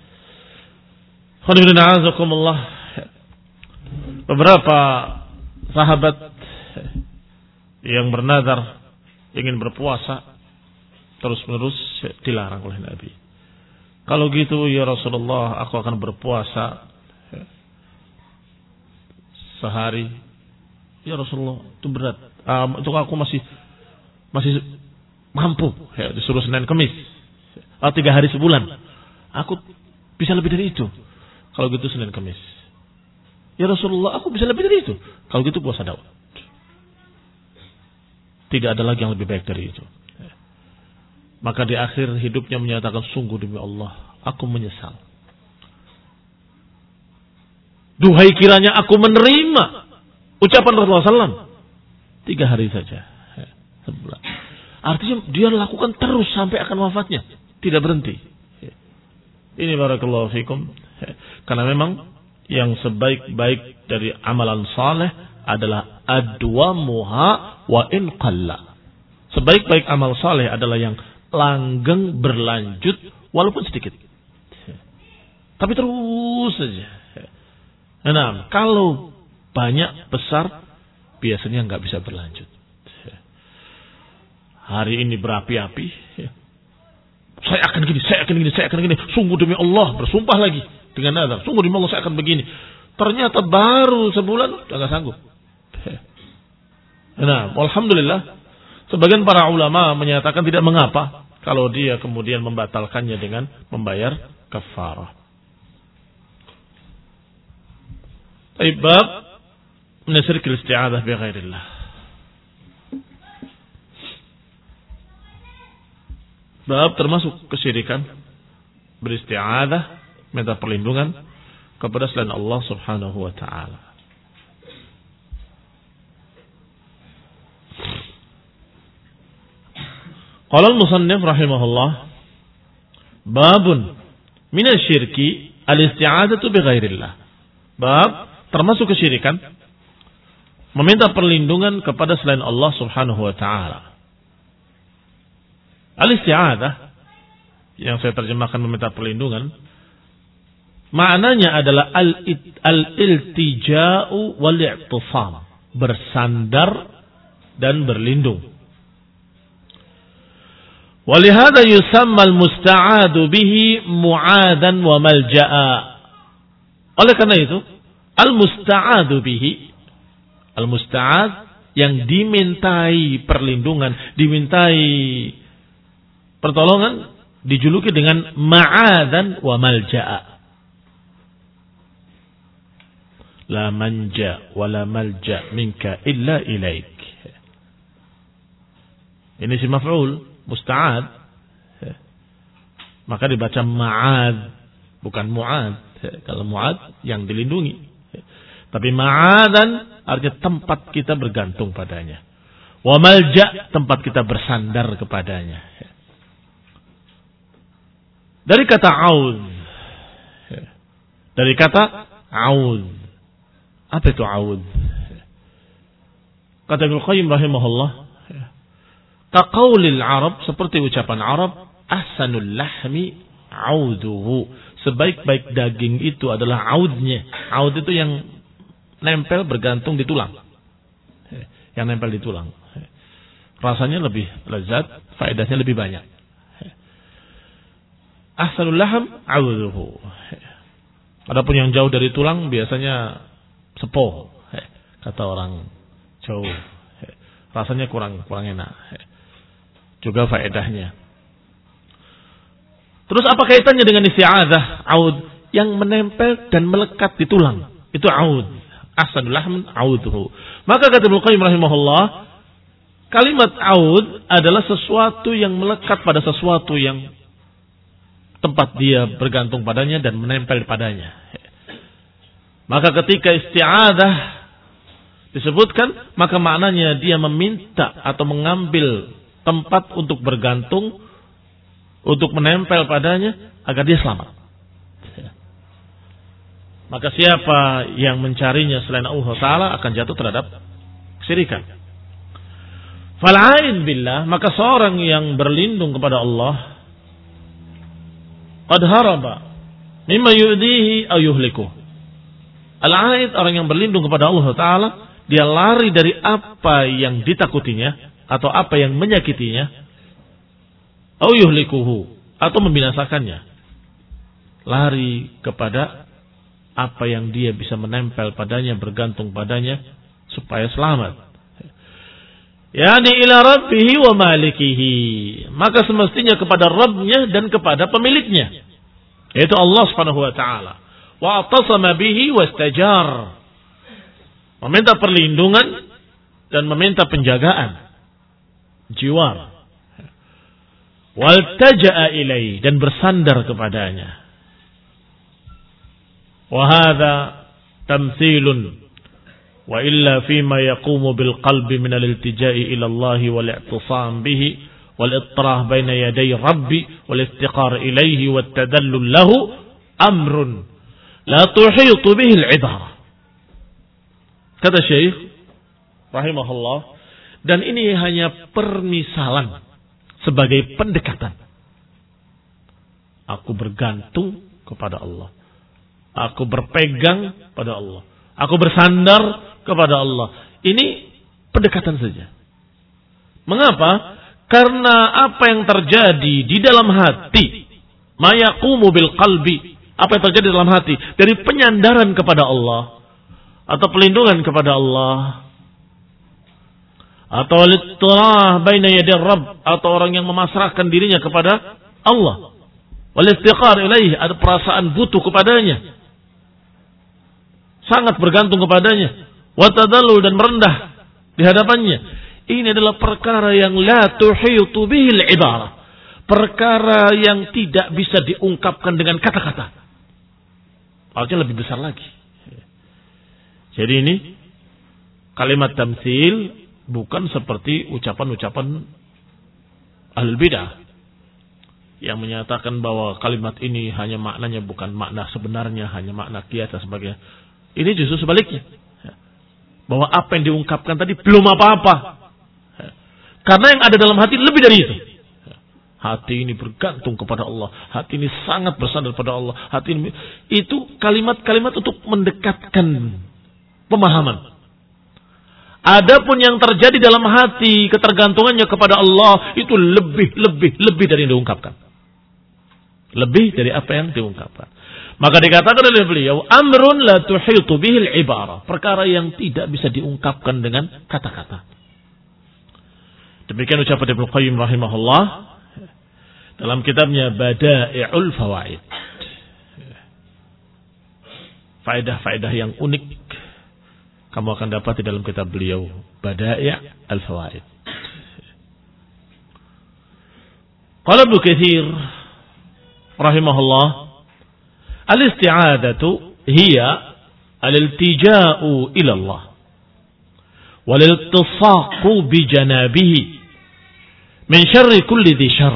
khonibunazakumullah, beberapa sahabat yang bernadar ingin berpuasa terus-menerus dilarang oleh Nabi. Kalau gitu ya Rasulullah, aku akan berpuasa sehari. Ya Rasulullah, itu berat. Um, untuk aku masih masih mampu. Ya, disuruh Senin Kemis. Oh, tiga hari sebulan. Aku bisa lebih dari itu. Kalau gitu Senin Kamis. Ya Rasulullah, aku bisa lebih dari itu. Kalau gitu puasa Daud. Tidak ada lagi yang lebih baik dari itu. Maka di akhir hidupnya menyatakan, sungguh demi Allah, aku menyesal. Duhai kiranya aku menerima ucapan Rasulullah sallallahu alaihi wasallam. Tiga hari saja. Sebulan. Artinya dia lakukan terus sampai akan wafatnya. Tidak berhenti. Ini barakallahu fikum. Karena memang yang sebaik-baik dari amalan saleh adalah adwamuha wa in qalla. Sebaik-baik amal saleh adalah yang langgeng berlanjut walaupun sedikit. Tapi terus saja. Nah, kalau banyak besar biasanya nggak bisa berlanjut. Hari ini berapi-api. Saya akan gini, saya akan gini, saya akan gini. Sungguh demi Allah, bersumpah lagi dengan nazar. Sungguh demi Allah saya akan begini. Ternyata baru sebulan udah nggak sanggup. Nah, alhamdulillah, sebagian para ulama menyatakan tidak mengapa kalau dia kemudian membatalkannya dengan membayar kafarah. Bab menyyirik isti'adzah bi ghairillah. Bab termasuk kesyirikan beristi'adzah, minta perlindungan kepada selain Allah Subhanahu wa taala. Qala al-musannif rahimahullah, babun min asy-syirki al-isti'adzatu bi ghairillah. Bab termasuk kesyirikan meminta perlindungan kepada selain Allah Subhanahu wa taala. Al-isti'adzah yang saya terjemahkan meminta perlindungan, maknanya adalah al-iltija'u wal-i'tisam, bersandar dan berlindung. Walihada yusamma al-musta'adu bihi mu'adan wa malja'a. Oleh karena itu, al-musta'adu bihi, al-musta'ad yang dimintai perlindungan, dimintai pertolongan, dijuluki dengan ma'adan wa malja'a. La manja wa la malja minka illa ilaik. Ini si maf'ul, musta'ad. Maka dibaca ma'ad, bukan mu'ad. Kalau mu'ad yang dilindungi. Tapi ma'adan artinya tempat kita bergantung padanya. Wa malja, tempat kita bersandar kepadanya. Dari kata auz. Dari kata auz. Apa itu auz? Kata Ibnu Qayyim rahimahullah, kaqaulil Arab, seperti ucapan Arab, ahsanul lahmi auduhu. Sebaik-baik daging itu adalah audnya. Aud itu yang nempel bergantung di tulang. Yang nempel di tulang. Rasanya lebih lezat, faedahnya lebih banyak. Ahsanul lahm auduhu. Adapun yang jauh dari tulang biasanya sepoh, kata orang jauh. Rasanya kurang kurang enak. Juga faedahnya. Terus apa kaitannya dengan isti'adzah? Aud yang menempel dan melekat di tulang. Itu aud. Ahsanul lahm auduhu. Maka kata Ibnu Qayyim rahimahullah, kalimat aud adalah sesuatu yang melekat pada sesuatu yang tempat dia bergantung padanya dan menempel padanya. Maka ketika isti'adzah disebutkan, maka maknanya dia meminta atau mengambil tempat untuk bergantung, untuk menempel padanya agar dia selamat. Maka siapa yang mencarinya selain Allah Ta'ala akan jatuh terhadap kesyirikan. Fal'ain billah, maka seorang yang berlindung kepada Allah qad haraba mimma yu'dihi aw yuhlikuh. Al-aid, orang yang berlindung kepada Allah Ta'ala, dia lari dari apa yang ditakutinya atau apa yang menyakitinya, aw yuhlikuhu, atau membinasakannya. Lari kepada apa yang dia bisa menempel padanya, bergantung padanya supaya selamat. Yani ila rabbihi wa malikihi, maka semestinya kepada Rabbnya dan kepada pemiliknya. Yaitu Allah Subhanahu wa taala. Wa atasama bihi wastajar. Meminta perlindungan dan meminta penjagaan. Jiwar. Waltaja'a ilaihi, dan bersandar kepadanya. Wa hadha tamthilun wa illa fima yaqumu bil qalbi min al-iltija'i ila Allah wal i'tisam bihi والإطراح بين يدي ربي والافتقار إليه والتذلل له أمر لا تحيط به العبارة. Kata Syekh rahimahullah, dan ini hanya permisalan sebagai pendekatan. Aku bergantung kepada Allah. Aku berpegang pada Allah. Aku bersandar kepada Allah. Ini pendekatan saja. Mengapa? Karena apa yang terjadi di dalam hati, ma yaqumu bil qalbi, apa yang terjadi dalam hati dari penyandaran kepada Allah atau pelindungan kepada Allah, atau al-ittirah baina yadir Rabb, atau orang yang memasrahkan dirinya kepada Allah, wal istiqar ilaihi, ada perasaan butuh kepadanya, sangat bergantung kepadanya, wa tadallul, dan merendah di hadapannya. Ini adalah perkara yang la tuhitu bihil ibarah. Perkara yang tidak bisa diungkapkan dengan kata-kata. Artinya lebih besar lagi. Jadi ini kalimat tamtsil bukan seperti ucapan-ucapan ahlul bidah yang menyatakan bahwa kalimat ini hanya maknanya bukan makna sebenarnya, hanya makna qiyas dan sebagainya. Ini justru sebaliknya. Bahwa apa yang diungkapkan tadi belum apa-apa. Karena yang ada dalam hati lebih dari itu. Hati ini bergantung kepada Allah. Hati ini sangat bersandar pada Allah. Hati ini, itu kalimat-kalimat untuk mendekatkan pemahaman. Adapun yang terjadi dalam hati, ketergantungannya kepada Allah, itu lebih, lebih, lebih dari yang diungkapkan. Lebih dari apa yang diungkapkan. Maka dikatakan oleh beliau, amrun la tuhitu bihil ibarah. Perkara yang tidak bisa diungkapkan dengan kata-kata. Demikian ucapan Ibnu Qayyim rahimahullah dalam kitabnya Bada'i'ul Fawaid. Faedah-faedah yang unik kamu akan dapat di dalam kitab beliau Bada'i'ul Fawaid. Qala Ibnu Katsir rahimahullah, al-isti'adatu hiya al-iltija'u ila Allah wal iltisaqu bi janabihi min syarri kulli dhi syarr.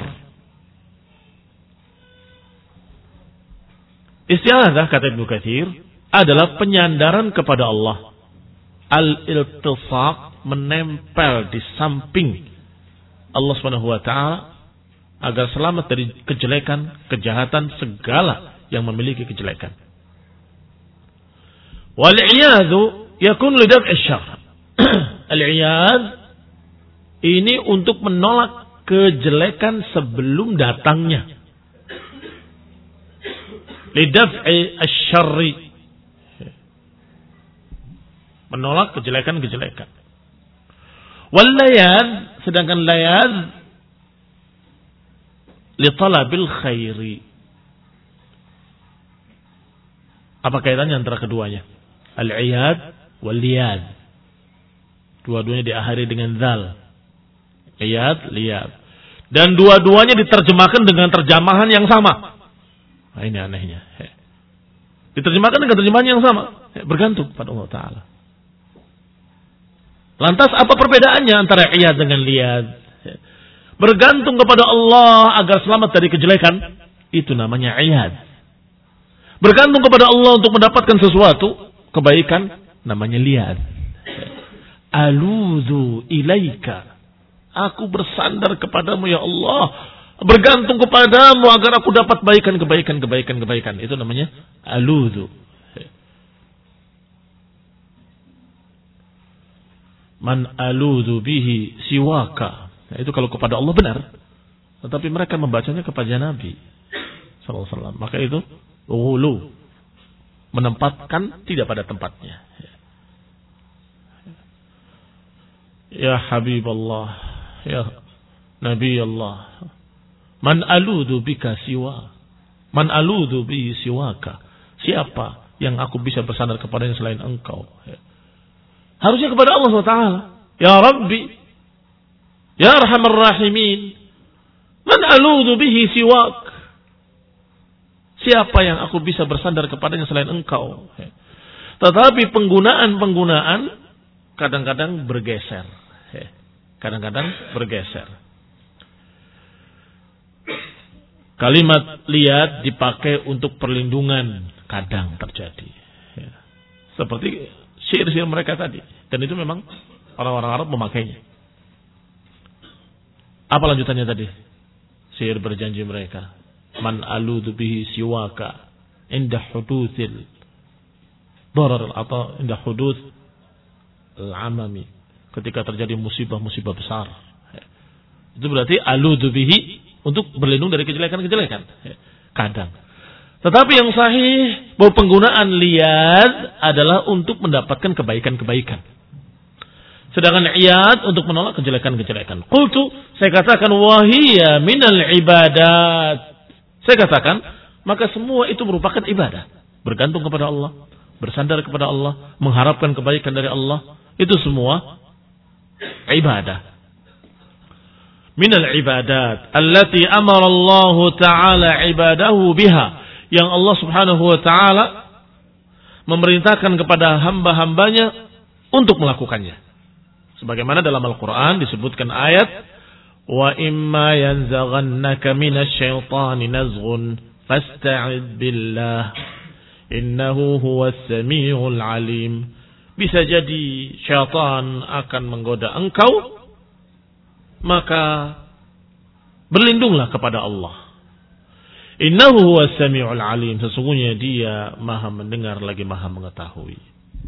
Isti'adzah, kata Ibnu Katsir, adalah penyandaran kepada Allah. Al-iltisaq, menempel di samping Allah Subhanahu wa taala agar selamat dari kejelekan, kejahatan, segala yang memiliki kejelekan. Wal iyadzu yakun li daf'i syarr. Al-iyadz ini untuk menolak kejelekan sebelum datangnya. Lidaf'i asy-syarri, menolak kejelekan-kejelekan. Wal layad, sedangkan layad li talabil khairi. Apa kaitannya antara keduanya? Al-iyad wal liyad. Dua-duanya diakhiri dengan zal. Iyad, liyad. Dan dua-duanya diterjemahkan dengan terjemahan yang sama. Nah, ini anehnya. Diterjemahkan dengan terjemahan yang sama. Bergantung pada Allah Ta'ala. Lantas apa perbedaannya antara iyad dengan liyad? Bergantung kepada Allah agar selamat dari kejelekan, itu namanya iyad. Bergantung kepada Allah untuk mendapatkan sesuatu kebaikan, namanya liyad. Aludzu ilaika, aku bersandar kepadamu ya Allah, bergantung kepadamu agar aku dapat baikan, kebaikan, kebaikan, kebaikan. Itu namanya aludzu. Man aludzu bihi siwaka. Nah, itu kalau kepada Allah benar. Tetapi mereka membacanya kepada Nabi sallallahu alaihi wasallam. Maka itu ghulu, menempatkan tidak pada tempatnya. Ya Habiballah, ya Nabi Allah, man aludu bika siwa, Man aludhu bihi siwaka. Siapa yang aku bisa bersandar kepadanya selain engkau? Harusnya kepada Allah subhanahu wa taala. Ya Rabbi, Ya Arhamar Rahimin, man aludhu bihi siwak. Siapa yang aku bisa bersandar kepadanya selain engkau? Tetapi penggunaan-penggunaan kadang-kadang bergeser. Kadang-kadang bergeser. Kalimat liat dipakai untuk perlindungan kadang terjadi. Seperti syair-syair mereka tadi. Dan itu memang orang-orang Arab memakainya. Apa lanjutannya tadi? Syair berjanji mereka. Man aludu bihi siwaka indah huduthil darar atau indah huduth al-amami. Ketika terjadi musibah-musibah besar. Itu berarti aludu bihi untuk berlindung dari kejelekan-kejelekan. Kadang. Tetapi yang sahih bahwa penggunaan liyad adalah untuk mendapatkan kebaikan-kebaikan. Sedangkan iyad untuk menolak kejelekan-kejelekan. Qultu, saya katakan wahiyya minal ibadat. Saya katakan, maka semua itu merupakan ibadah. Bergantung kepada Allah, bersandar kepada Allah, mengharapkan kebaikan dari Allah. Itu semua ibadah. Minal ibadat allati amara Allah Ta'ala ibadahu biha. Yang Allah Subhanahu wa taala memerintahkan kepada hamba-hambanya untuk melakukannya. Sebagaimana dalam Al-Qur'an disebutkan ayat wa imma yanzaghannaka minasy syaitani nazghun fasta'id billah innahu huwas samiul alim. Bisa jadi syaitan akan menggoda engkau, maka berlindunglah kepada Allah. Innahu huwas samiul alim. Sesungguhnya dia maha mendengar lagi maha mengetahui.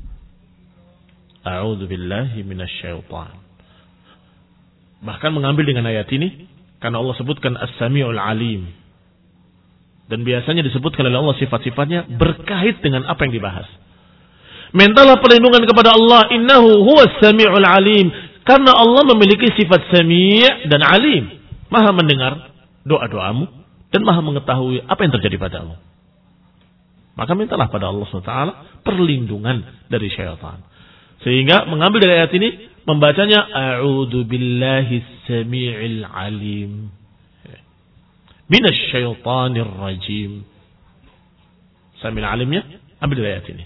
A'udzu billahi minasyaitan. Bahkan mengambil dengan ayat ini karena Allah sebutkan as-samiul alim. Dan biasanya disebutkan oleh Allah sifat-sifatnya berkait dengan apa yang dibahas. Mintalah perlindungan kepada Allah, innahu huwas samiul alim. Karena Allah memiliki sifat sami' dan alim. Maha mendengar doa-doamu dan maha mengetahui apa yang terjadi padamu. Maka mintalah pada Allah subhanahu wa taala perlindungan dari syaitan. Sehingga mengambil dari ayat ini membacanya a'udzu billahi samii'il alim minasy syaithanir rajim. Sami'il alimnya ambil dari ayat ini.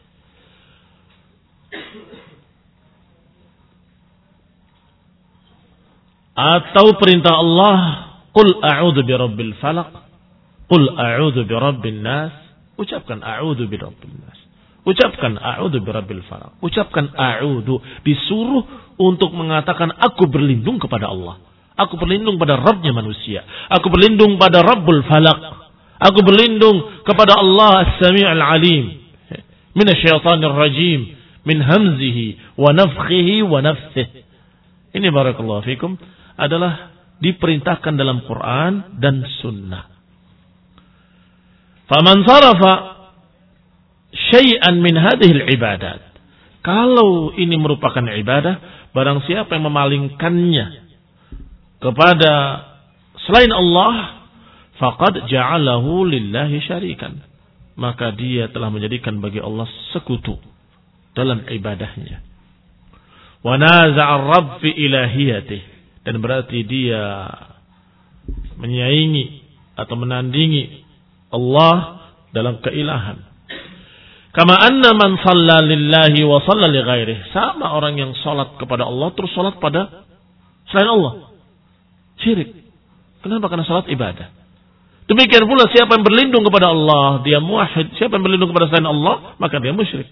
Atau perintah Allah, qul a'udzu birabbil falaq, qul a'udzu birabbin nas. Ucapkan a'udzu birabbin nas. Ucapkan a'udzu birabbil falaq. Ucapkan a'udzu, disuruh untuk mengatakan aku berlindung kepada Allah. Aku berlindung pada Rabbnya manusia. Aku berlindung pada Rabbul Falaq. Aku berlindung kepada Allah As-Sami'ul Alim. Minasyaitonir rajim, min hamzihi wa nafthihi wa nafthihi. Ini barakallahu fikum adalah diperintahkan dalam Quran dan Sunnah. Faman sarafa syai'an min hadhil ibadat. Kalau ini merupakan ibadah, barang siapa yang memalingkannya kepada selain Allah, faqad ja'alahu lillahi syarikan. Maka dia telah menjadikan bagi Allah sekutu dalam ibadahnya. Wa naza'a ar-rabb fi ilahiyatih. Dan berarti dia menyaingi atau menandingi Allah dalam keilahan. Kama anna man shalla lillahi wa shalla li ghairihi. Sama orang yang salat kepada Allah terus salat pada selain Allah. Syirik. Kenapa? Karena salat ibadah. Demikian pula siapa yang berlindung kepada Allah, dia muwahhid. Siapa yang berlindung kepada selain Allah, maka dia musyrik.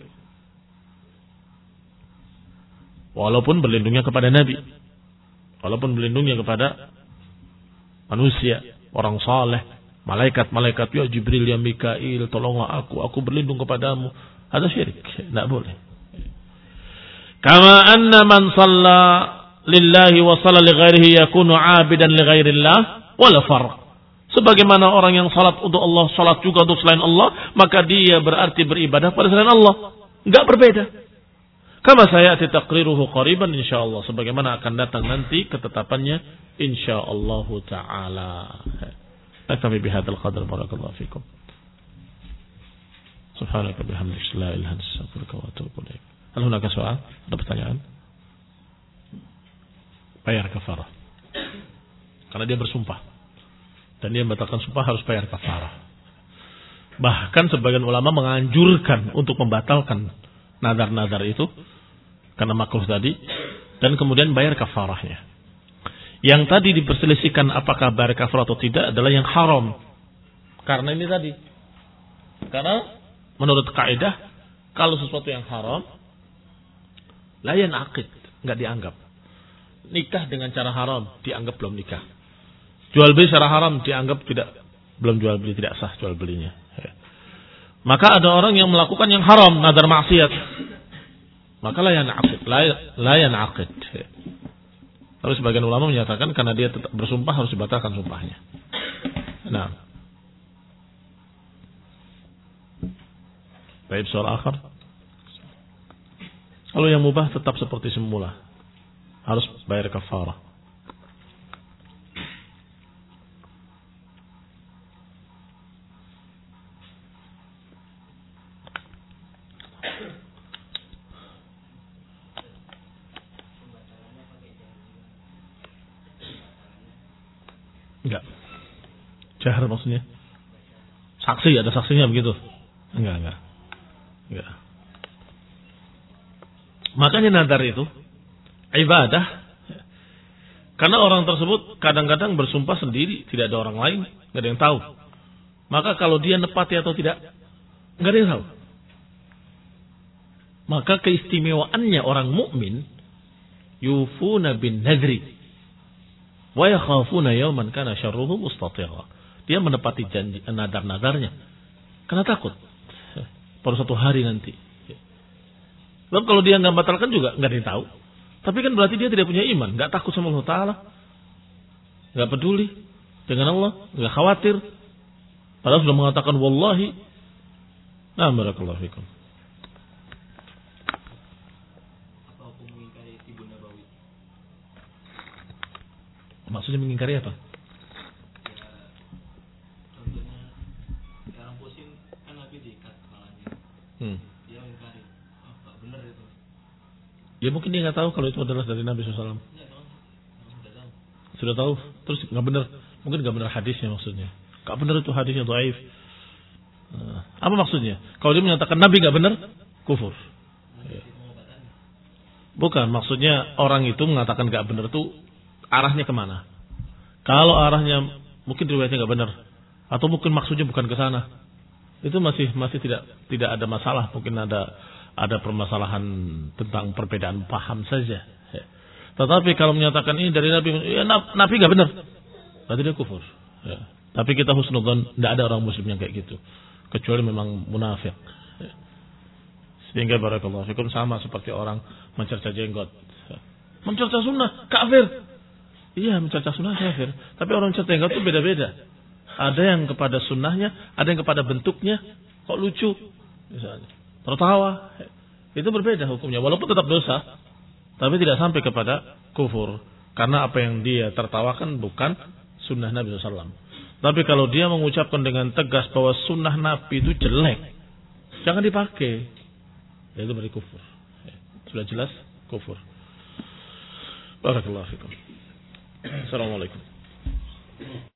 Walaupun berlindungnya kepada Nabi. Walaupun berlindungnya kepada manusia, orang saleh, malaikat-malaikat, ya Jibril, ya Mikail, tolonglah aku, aku berlindung kepadamu. Ada syirik, tidak boleh. Kama anna man shalla lillahi wa shalla li ghairihi yakunu 'abidan li ghairillah wala farq. Sebagaimana orang yang salat untuk Allah, salat juga untuk selain Allah, maka dia berarti beribadah pada selain Allah. Enggak berbeda. Kama sayati taqriruhu qariban insyaallah, sebagaimana akan datang nanti ketetapannya insyaallah taala. Naktafi bihadzal qadar, barakallahu fikum. Subhanaka bihamdika la ilaha illa anta astaghfiruka wa atubu ilaik. Hal hunaka soal? Ada pertanyaan? Bayar kafarah. Karena dia bersumpah. Dan dia membatalkan sumpah harus bayar kafarah. Bahkan sebagian ulama menganjurkan untuk membatalkan nadar-nadar itu karena makruh tadi, dan kemudian bayar kafarahnya. Yang tadi diperselisihkan apakah bayar kafarah atau tidak adalah yang haram. Karena ini tadi. Karena menurut kaidah kalau sesuatu yang haram la yanaqid, enggak dianggap. Nikah dengan cara haram dianggap belum nikah. Jual beli secara haram dianggap tidak belum jual beli, tidak sah jual belinya. Maka ada orang yang melakukan yang haram, nadar maksiat. Maka la yanaqid, la yanaqid. Tapi sebagian ulama menyatakan karena dia tetap bersumpah harus dibatalkan sumpahnya. Nah. Baik, soal akhir. Kalau yang mubah tetap seperti semula. Harus bayar kafarah. Enggak. Jahar maksudnya. Saksi, ada saksinya begitu? Enggak, enggak. Enggak. Makanya nadar itu ibadah. Karena orang tersebut kadang-kadang bersumpah sendiri, tidak ada orang lain, enggak ada yang tahu. Maka kalau dia nepati atau tidak, enggak ada yang tahu. Maka keistimewaannya orang mukmin yufuna bin nadri wa yakhafuna yawman kana syarruhu mustatira. Dia menepati janji nadar-nadarnya karena takut pada suatu hari nanti. Sebab kalau dia nggak batalkan juga nggak ada yang tahu. Tapi kan berarti dia tidak punya iman, nggak takut sama Allah Taala, nggak peduli dengan Allah, nggak khawatir. Padahal sudah mengatakan wallahi. Nah, barakallahu fikum. Maksudnya mengingkari apa? Ya, contohnya sekarang pusing kan Nabi diikat kepalanya. Hmm. Dia mengingkari. Oh, tak benar itu. Ya mungkin dia nggak tahu kalau itu adalah dari Nabi shallallahu alaihi wasallam. Ya, tahu. Sudah tahu. Sudah tahu, terus nggak benar. Mungkin nggak benar hadisnya maksudnya. Nggak benar itu hadisnya dhaif. Nah, apa maksudnya? Kalau dia menyatakan Nabi nggak benar, kufur. Ya. Bukan, maksudnya orang itu mengatakan nggak benar itu arahnya kemana? Kalau arahnya mungkin riwayatnya nggak benar, atau mungkin maksudnya bukan ke sana, itu masih masih tidak tidak ada masalah. Mungkin ada ada permasalahan tentang perbedaan paham saja. Ya. Tetapi kalau menyatakan ini dari Nabi, ya Nabi nggak benar, berarti dia kufur. Ya. Tapi kita husnudzon, tidak ada orang Muslim yang kayak gitu, kecuali memang munafik. Ya. Sehingga barakallahu fikum sama seperti orang mencerca jenggot, ya. Mencerca sunnah kafir. Iya, mencerca sunnah kafir. Tapi orang mencerca jenggot itu beda-beda. Ada yang kepada sunnahnya, ada yang kepada bentuknya. Kok lucu, misalnya tertawa, itu berbeda hukumnya. Walaupun tetap dosa, tapi tidak sampai kepada kufur. Karena apa yang dia tertawakan bukan sunnah Nabi shallallahu alaihi wasallam. Tapi kalau dia mengucapkan dengan tegas bahwa sunnah Nabi itu jelek, jangan dipakai. Itu berarti kufur. Sudah jelas kufur. Barakallahu fikum. Assalamualaikum.